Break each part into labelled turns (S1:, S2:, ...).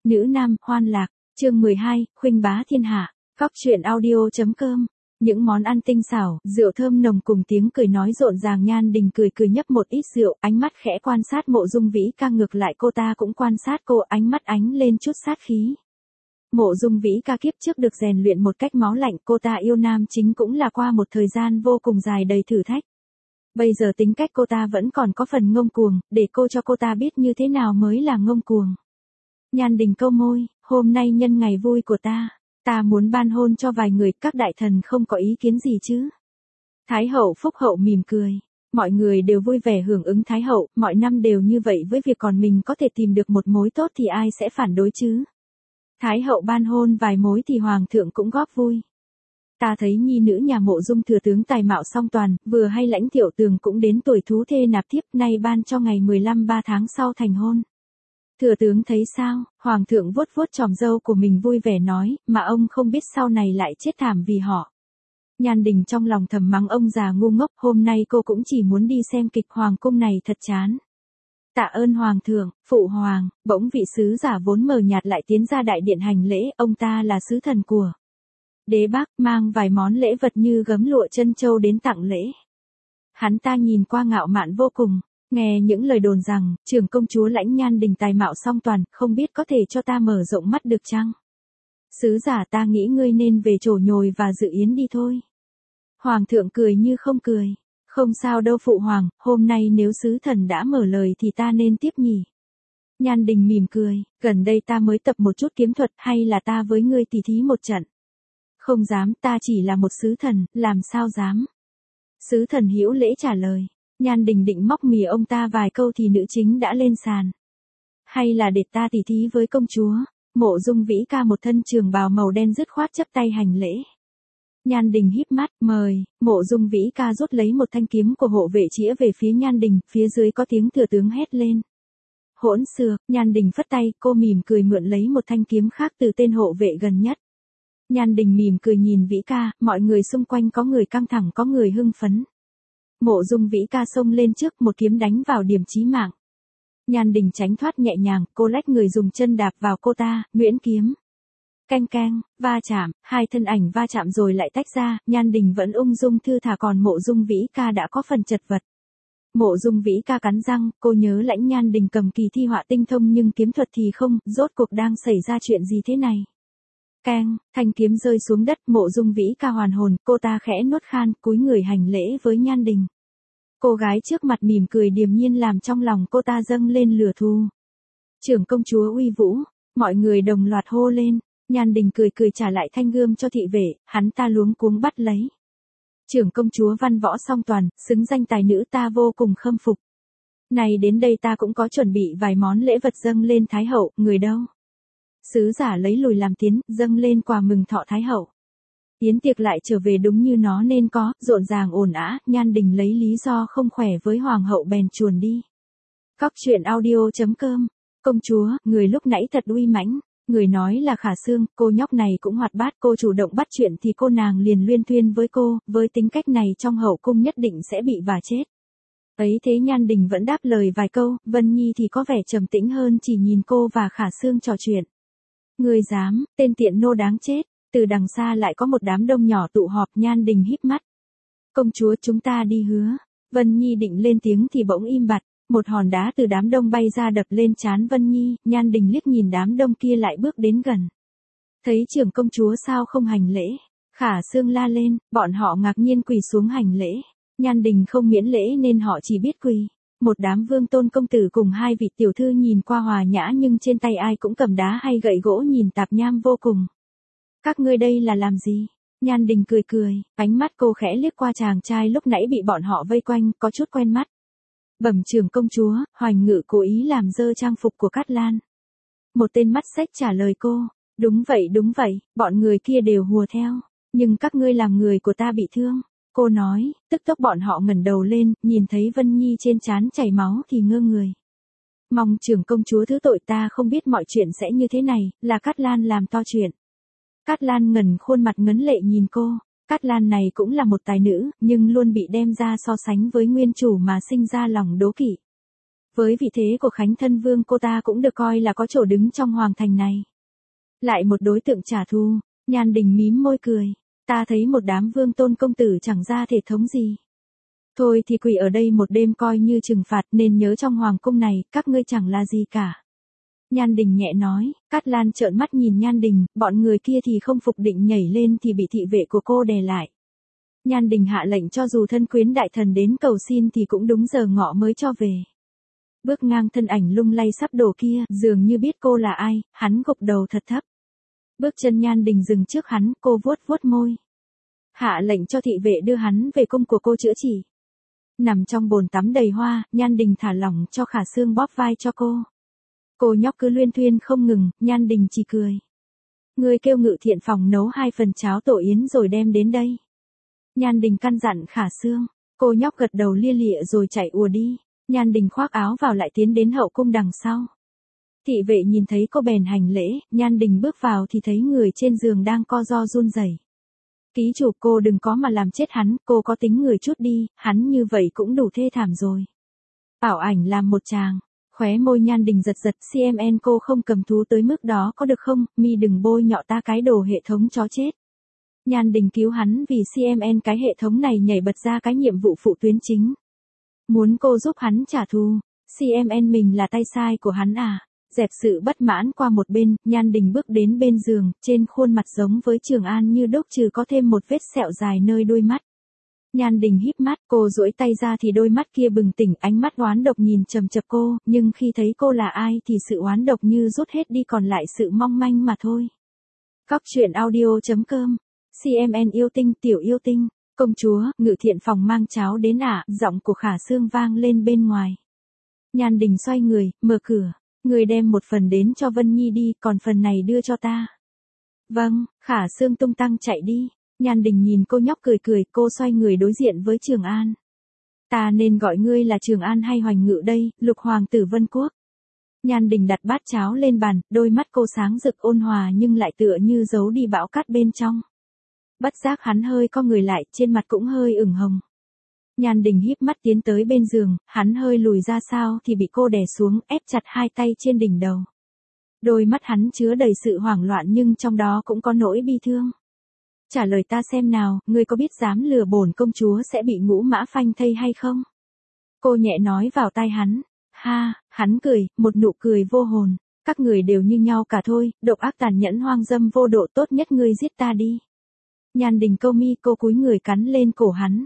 S1: Nữ nam, hoan lạc, chương 12, khuynh bá thiên hạ, Cóc truyện audio.com. Những món ăn tinh xảo, rượu thơm nồng cùng tiếng cười nói rộn ràng. Nhan Đình cười cười nhấp một ít rượu, ánh mắt khẽ quan sát Mộ Dung Vĩ Ca, ngược lại cô ta cũng quan sát cô, ánh mắt ánh lên chút sát khí. Mộ Dung Vĩ Ca kiếp trước được rèn luyện một cách máu lạnh, cô ta yêu nam chính cũng là qua một thời gian vô cùng dài đầy thử thách. Bây giờ tính cách cô ta vẫn còn có phần ngông cuồng, để cô cho cô ta biết như thế nào mới là ngông cuồng. Nhan Đình câu môi, hôm nay nhân ngày vui của ta muốn ban hôn cho vài người, các đại thần không có ý kiến gì chứ? Thái hậu Phúc hậu mỉm cười. Mọi người đều vui vẻ hưởng ứng Thái hậu, mọi năm đều như vậy, với việc còn mình có thể tìm được một mối tốt thì ai sẽ phản đối chứ? Thái hậu ban hôn vài mối thì hoàng thượng cũng góp vui. Ta thấy nhi nữ nhà Mộ Dung thừa tướng tài mạo song toàn, vừa hay Lãnh Thiệu Tường cũng đến tuổi thú thê nạp thiếp, nay ban cho ngày 15 tháng sau thành hôn. Thừa tướng thấy sao? Hoàng thượng vuốt vuốt chòm râu của mình vui vẻ nói, mà ông không biết sau này lại chết thảm vì họ. Nhan Đình trong lòng thầm mắng ông già ngu ngốc, hôm nay cô cũng chỉ muốn đi xem kịch, hoàng cung này thật chán. Tạ ơn hoàng thượng, phụ hoàng. Bỗng vị sứ giả vốn mờ nhạt lại tiến ra đại điện hành lễ, ông ta là sứ thần của đế Bắc, mang vài món lễ vật như gấm lụa trân châu đến tặng lễ. Hắn ta nhìn qua ngạo mạn vô cùng, nghe những lời đồn rằng trưởng công chúa Lãnh Nhan Đình tài mạo song toàn, không biết có thể cho ta mở rộng mắt được chăng? Sứ giả, ta nghĩ ngươi nên về trổ nhồi và dự yến đi thôi. Hoàng thượng cười như không cười. Không sao đâu phụ hoàng, hôm nay nếu sứ thần đã mở lời thì ta nên tiếp nhỉ. Nhan Đình mỉm cười, gần đây ta mới tập một chút kiếm thuật, hay là ta với ngươi tỉ thí một trận? Không dám, ta chỉ là một sứ thần, làm sao dám. Sứ thần hữu lễ trả lời. Nhan Đình định móc mỉa ông ta vài câu thì nữ chính đã lên sàn. Hay là để ta tỉ thí với công chúa? Mộ Dung Vĩ Ca một thân trường bào màu đen dứt khoát chấp tay hành lễ. Nhan Đình híp mắt, mời. Mộ Dung Vĩ Ca rút lấy một thanh kiếm của hộ vệ chĩa về phía Nhan Đình, phía dưới có tiếng thừa tướng hét lên. Hỗn xược. Nhan Đình phất tay, cô mỉm cười mượn lấy một thanh kiếm khác từ tên hộ vệ gần nhất. Nhan Đình mỉm cười nhìn Vĩ Ca, mọi người xung quanh có người căng thẳng có người hưng phấn. Mộ Dung Vĩ Ca xông lên trước, một kiếm đánh vào điểm chí mạng. Nhan Đình tránh thoát nhẹ nhàng, cô lách người dùng chân đạp vào cô ta, nhuyễn kiếm. Canh canh, va chạm, hai thân ảnh va chạm rồi lại tách ra, Nhan Đình vẫn ung dung thư thả, còn Mộ Dung Vĩ Ca đã có phần chật vật. Mộ Dung Vĩ Ca cắn răng, cô nhớ Lãnh Nhan Đình cầm kỳ thi họa tinh thông nhưng kiếm thuật thì không, rốt cuộc đang xảy ra chuyện gì thế này? Keng, thanh kiếm rơi xuống đất, Mộ Dung Vĩ Ca hoàn hồn, cô ta khẽ nuốt khan, cúi người hành lễ với Nhan Đình. Cô gái trước mặt mỉm cười điềm nhiên làm trong lòng cô ta dâng lên lửa thù. Trưởng công chúa uy vũ, mọi người đồng loạt hô lên. Nhan Đình cười cười trả lại thanh gươm cho thị vệ, hắn ta luống cuống bắt lấy. Trưởng công chúa văn võ song toàn, xứng danh tài nữ, ta vô cùng khâm phục. Này đến đây ta cũng có chuẩn bị vài món lễ vật dâng lên Thái hậu, người đâu? Sứ giả lấy lùi làm tiến, dâng lên quà mừng thọ Thái hậu. Yến tiệc lại trở về đúng như nó nên có, rộn ràng ồn ào. Nhan Đình lấy lý do không khỏe với hoàng hậu bèn chuồn đi. Cóc truyện audio.com. Công chúa, người lúc nãy thật uy mãnh. Người nói là Khả Sương, cô nhóc này cũng hoạt bát, cô chủ động bắt chuyện thì cô nàng liền luyên thuyên với cô, với tính cách này trong hậu cung nhất định sẽ bị vả chết. Ấy thế Nhan Đình vẫn đáp lời vài câu, Vân Nhi thì có vẻ trầm tĩnh hơn, chỉ nhìn cô và Khả Sương trò chuyện. Người dám, tên tiện nô đáng chết. Từ đằng xa lại có một đám đông nhỏ tụ họp, Nhan Đình híp mắt. Công chúa, chúng ta đi hứa. Vân Nhi định lên tiếng thì bỗng im bặt, một hòn đá từ đám đông bay ra đập lên trán Vân Nhi, Nhan Đình liếc nhìn đám đông kia lại bước đến gần. Thấy trưởng công chúa sao không hành lễ? Khả Sương la lên, bọn họ ngạc nhiên quỳ xuống hành lễ. Nhan Đình không miễn lễ nên họ chỉ biết quỳ. Một đám vương tôn công tử cùng hai vị tiểu thư nhìn qua hòa nhã nhưng trên tay ai cũng cầm đá hay gậy gỗ nhìn tạp nham vô cùng. Các ngươi đây là làm gì? Nhan Đình cười cười, ánh mắt cô khẽ liếc qua chàng trai lúc nãy bị bọn họ vây quanh, có chút quen mắt. Bẩm trưởng công chúa, Hoành Ngự cố ý làm dơ trang phục của Cát Lan. Một tên mắt xếch trả lời cô. Đúng vậy, bọn người kia đều hùa theo. Nhưng các ngươi làm người của ta bị thương. Cô nói, tức tốc bọn họ ngẩng đầu lên, nhìn thấy Vân Nhi trên trán chảy máu thì ngơ người. Mong trưởng công chúa thứ tội, ta không biết mọi chuyện sẽ như thế này, là Cát Lan làm to chuyện. Cát Lan ngẩng khuôn mặt ngấn lệ nhìn cô. Cát Lan này cũng là một tài nữ, nhưng luôn bị đem ra so sánh với nguyên chủ mà sinh ra lòng đố kỵ. Với vị thế của Khánh Thân Vương cô ta cũng được coi là có chỗ đứng trong hoàng thành này. Lại một đối tượng trả thù, Nhan Đình mím môi cười. Ta thấy một đám vương tôn công tử chẳng ra thể thống gì. Thôi thì quỳ ở đây một đêm coi như trừng phạt, nên nhớ trong hoàng cung này, các ngươi chẳng là gì cả. Nhan Đình nhẹ nói. Cát Lan trợn mắt nhìn Nhan Đình, bọn người kia thì không phục định nhảy lên thì bị thị vệ của cô đè lại. Nhan Đình hạ lệnh cho dù thân quyến đại thần đến cầu xin thì cũng đúng giờ ngọ mới cho về. Bước ngang thân ảnh lung lay sắp đổ kia, dường như biết cô là ai, hắn gục đầu thật thấp. Bước chân Nhan Đình dừng trước hắn, cô vuốt vuốt môi. Hạ lệnh cho thị vệ đưa hắn về cung của cô chữa trị. Nằm trong bồn tắm đầy hoa, Nhan Đình thả lỏng cho Khả Sương bóp vai cho cô. Cô nhóc cứ luyên thuyên không ngừng, Nhan Đình chỉ cười. Ngươi kêu Ngự Thiện phòng nấu 2 phần cháo tổ yến rồi đem đến đây. Nhan Đình căn dặn Khả Sương. Cô nhóc gật đầu lia lịa rồi chạy ùa đi. Nhan Đình khoác áo vào lại tiến đến hậu cung đằng sau. Thị vệ nhìn thấy cô bèn hành lễ, Nhan Đình bước vào thì thấy người trên giường đang co ro run rẩy. Ký chủ, cô đừng có mà làm chết hắn, cô có tính người chút đi, hắn như vậy cũng đủ thê thảm rồi. Bảo Ảnh làm một tràng, khóe môi Nhan Đình giật giật, CMN cô không cầm thú tới mức đó có được không, mi đừng bôi nhọ ta cái đồ hệ thống chó chết. Nhan Đình cứu hắn vì CMN cái hệ thống này nhảy bật ra cái nhiệm vụ phụ tuyến chính. Muốn cô giúp hắn trả thù, CMN mình là tay sai của hắn à? Dẹp sự bất mãn qua một bên, Nhan Đình bước đến bên giường, trên khuôn mặt giống với Trường An như đúc trừ có thêm một vết sẹo dài nơi đôi mắt. Nhan Đình híp mắt, cô duỗi tay ra thì đôi mắt kia bừng tỉnh, ánh mắt oán độc nhìn chằm chằm cô, nhưng khi thấy cô là ai thì sự oán độc như rút hết đi còn lại sự mong manh mà thôi. Cóc truyện audio.com. CMN yêu tinh, tiểu yêu tinh. Công chúa, Ngự Thiện phòng mang cháo đến ạ, giọng của Khả Sương vang lên bên ngoài. Nhan Đình xoay người, mở cửa. Người đem một phần đến cho Vân Nhi đi, còn phần này đưa cho ta. Vâng, Khả Sương tung tăng chạy đi. Nhan Đình nhìn cô nhóc cười cười, cô xoay người đối diện với Trường An. Ta nên gọi ngươi là Trường An hay Hoành Ngự đây, Lục Hoàng tử Vân Quốc. Nhan Đình đặt bát cháo lên bàn, đôi mắt cô sáng rực ôn hòa nhưng lại tựa như giấu đi bão cát bên trong. Bất giác hắn hơi co người lại, trên mặt cũng hơi ửng hồng. Nhan Đình híp mắt tiến tới bên giường, hắn hơi lùi ra sao thì bị cô đè xuống, ép chặt hai tay trên đỉnh đầu. Đôi mắt hắn chứa đầy sự hoảng loạn nhưng trong đó cũng có nỗi bi thương. Trả lời ta xem nào, ngươi có biết dám lừa bổn công chúa sẽ bị ngũ mã phanh thây hay không? Cô nhẹ nói vào tai hắn. Ha, hắn cười, một nụ cười vô hồn. Các người đều như nhau cả thôi, độc ác tàn nhẫn hoang dâm vô độ, tốt nhất ngươi giết ta đi. Nhan Đình câu mi, cô cúi người cắn lên cổ hắn.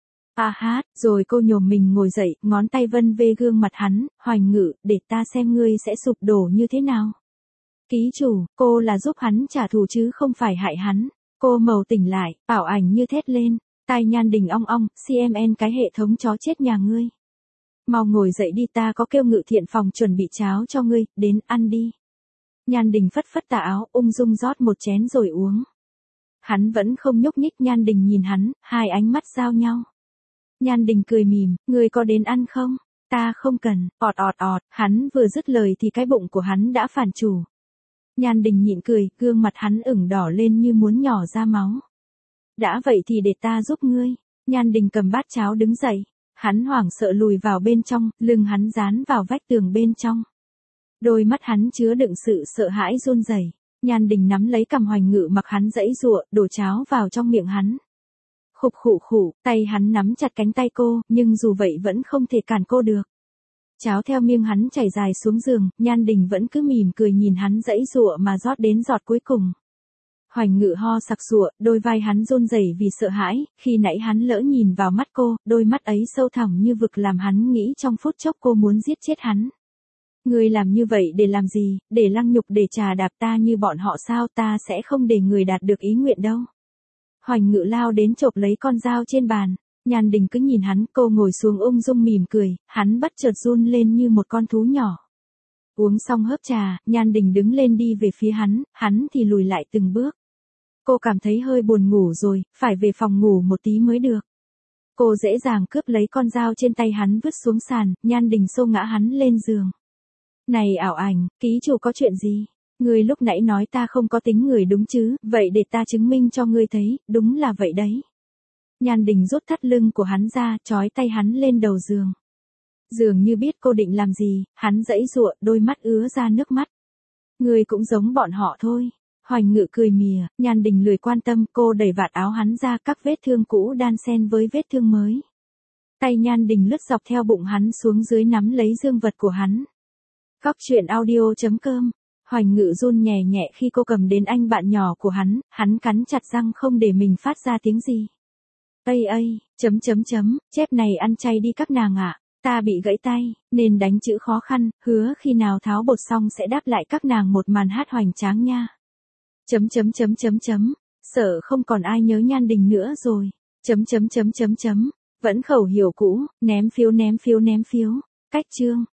S1: À hát, rồi cô nhổm mình ngồi dậy, ngón tay vân về gương mặt hắn, Hoành Ngự, để ta xem ngươi sẽ sụp đổ như thế nào. Ký chủ, cô là giúp hắn trả thù chứ không phải hại hắn. Cô màu tỉnh lại, Bảo Ảnh như thét lên, tai Nhan Đình ong ong, CMN cái hệ thống chó chết nhà ngươi. Mau ngồi dậy đi, ta có kêu Ngự Thiện phòng chuẩn bị cháo cho ngươi, đến ăn đi. Nhan Đình phất phất tà áo, ung dung rót một chén rồi uống. Hắn vẫn không nhúc nhích, Nhan Đình nhìn hắn, hai ánh mắt giao nhau. Nhan Đình cười mỉm, ngươi có đến ăn không? Ta không cần, ọt ọt ọt, hắn vừa dứt lời thì cái bụng của hắn đã phản chủ. Nhan Đình nhịn cười, gương mặt hắn ửng đỏ lên như muốn nhỏ ra máu. Đã vậy thì để ta giúp ngươi. Nhan Đình cầm bát cháo đứng dậy. Hắn hoảng sợ lùi vào bên trong, lưng hắn dán vào vách tường bên trong. Đôi mắt hắn chứa đựng sự sợ hãi run rẩy. Nhan Đình nắm lấy cằm Hoành Ngự mặc hắn giãy giụa, đổ cháo vào trong miệng hắn. Khục khụ khụ, tay hắn nắm chặt cánh tay cô, nhưng dù vậy vẫn không thể cản cô được. Cháo theo miệng hắn chảy dài xuống giường, Nhan Đình vẫn cứ mỉm cười nhìn hắn giãy giụa mà rót đến giọt cuối cùng. Hoành Ngự ho sặc sụa, đôi vai hắn run rẩy vì sợ hãi, khi nãy hắn lỡ nhìn vào mắt cô, đôi mắt ấy sâu thẳm như vực làm hắn nghĩ trong phút chốc cô muốn giết chết hắn. Người làm như vậy để làm gì, để lăng nhục để trà đạp ta như bọn họ sao, ta sẽ không để người đạt được ý nguyện đâu. Hoành Ngự lao đến chộp lấy con dao trên bàn. Nhan Đình cứ nhìn hắn, cô ngồi xuống ung dung mỉm cười, hắn bất chợt run lên như một con thú nhỏ. Uống xong hớp trà, Nhan Đình đứng lên đi về phía hắn thì lùi lại từng bước. Cô cảm thấy hơi buồn ngủ rồi, phải về phòng ngủ một tí mới được. Cô dễ dàng cướp lấy con dao trên tay hắn vứt xuống sàn, Nhan Đình xô ngã hắn lên giường. Này Ảo Ảnh, ký chủ có chuyện gì? Ngươi lúc nãy nói ta không có tính người đúng chứ, vậy để ta chứng minh cho ngươi thấy, đúng là vậy đấy. Nhan Đình rút thắt lưng của hắn ra, trói tay hắn lên đầu giường. Dường như biết cô định làm gì, hắn giãy giụa, đôi mắt ứa ra nước mắt. Người cũng giống bọn họ thôi. Hoành Ngự cười mỉa, Nhan Đình lười quan tâm, cô đẩy vạt áo hắn ra, các vết thương cũ đan xen với vết thương mới. Tay Nhan Đình lướt dọc theo bụng hắn xuống dưới nắm lấy dương vật của hắn. Góc truyện audio.com. Hoành Ngự run nhẹ nhẹ khi cô cầm đến anh bạn nhỏ của hắn cắn chặt răng không để mình phát ra tiếng gì. Chép này ăn chay đi các nàng ạ. Ta bị gãy tay, nên đánh chữ khó khăn, hứa khi nào tháo bột xong sẽ đáp lại các nàng một màn hát hoành tráng nha. Sợ không còn ai nhớ Nhan Đình nữa rồi. Vẫn khẩu hiệu cũ, ném phiếu. Cách chương.